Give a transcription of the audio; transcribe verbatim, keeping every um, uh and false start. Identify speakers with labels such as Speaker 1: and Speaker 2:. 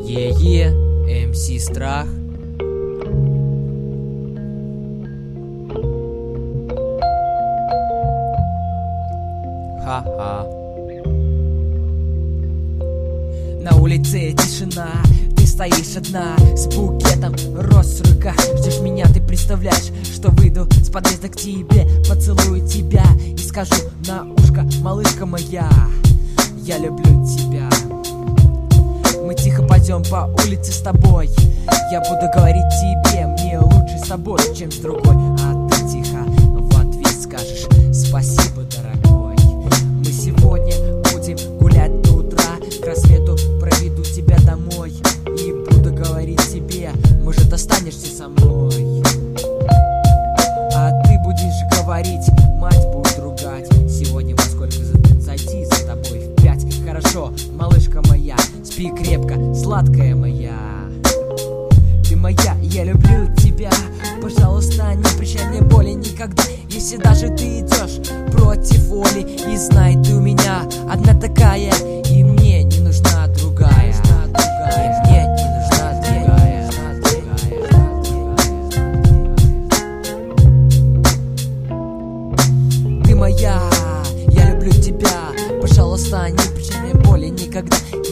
Speaker 1: Е-е, эм си Страх. Ха-ха.
Speaker 2: На улице тишина, ты стоишь одна с букетом роз в руках. Ждешь меня, ты представляешь, что выйду с подъезда к тебе, поцелую тебя и скажу на ушко: малышка моя, я люблю тебя. Мы тихо пойдем по улице с тобой, я буду говорить тебе: мне лучше с тобой, чем с другой. А ты тихо в ответ скажешь: спасибо, дорогой. Мы сегодня будем гулять до утра, к рассвету проведу тебя домой и буду говорить тебе: может, останешься со мной. А ты будешь говорить: мать будет ругать. Сегодня во сколько зайти за тобой? В пять. Хорошо, малышка моя, спи крепко, сладкая моя. Ты моя, я люблю тебя. Пожалуйста, не причиняй мне боли никогда. Если даже ты идешь против воли, и знай, ты у меня одна такая, и мне не нужна другая. И мне не нужна другая. Ты моя, я люблю тебя. Пожалуйста, не причиняй мне боли никогда.